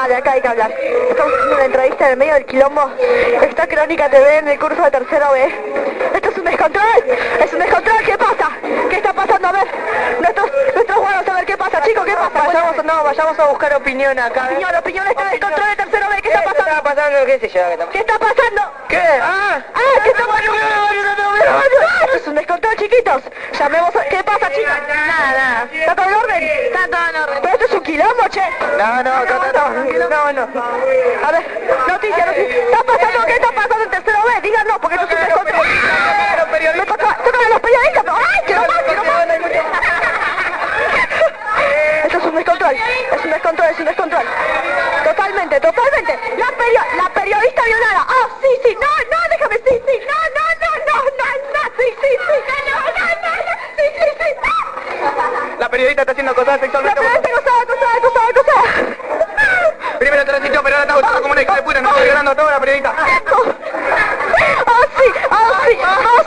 Dale, acá hay que hablar. Estamos haciendo una entrevista en el medio del quilombo. Está Crónica TV en el curso de tercero B. Esto es un descontrol. Es un descontrol. ¿Qué pasa? ¿Qué está pasando? A ver. Nuestros jugadores, a ver qué pasa, chicos. ¿Qué pasa? Vayamos a buscar opinión acá. Opinión está descontrol de tercero B. ¿Qué está pasando? ¿Qué está pasando? ¿Qué sé yo? ¿Qué está pasando? ¿Qué? ¿Qué está pasando? Esto es un descontrol, chiquitos. Llamemos a... ¿Qué pasa, chicos? Nada. ¿Está todo en orden? Está todo en orden. Pero esto es un quilombo, che. No. A ver, noticia. ¿Está pasando? ¿Qué está pasando en tercero B? Díganos, porque esto es un descontrol. Tocan a los periodistas, pero... ¡Ay, que no más! Esto es un descontrol. Es un descontrol. Totalmente. La periodista violada. Sí. No, déjame. Sí. La periodista está haciendo cosas La sexualmente. periodista acosada. Primero te resistió, pero ahora está usando como una hija de puta. No está violando a toda la periodista. Sí.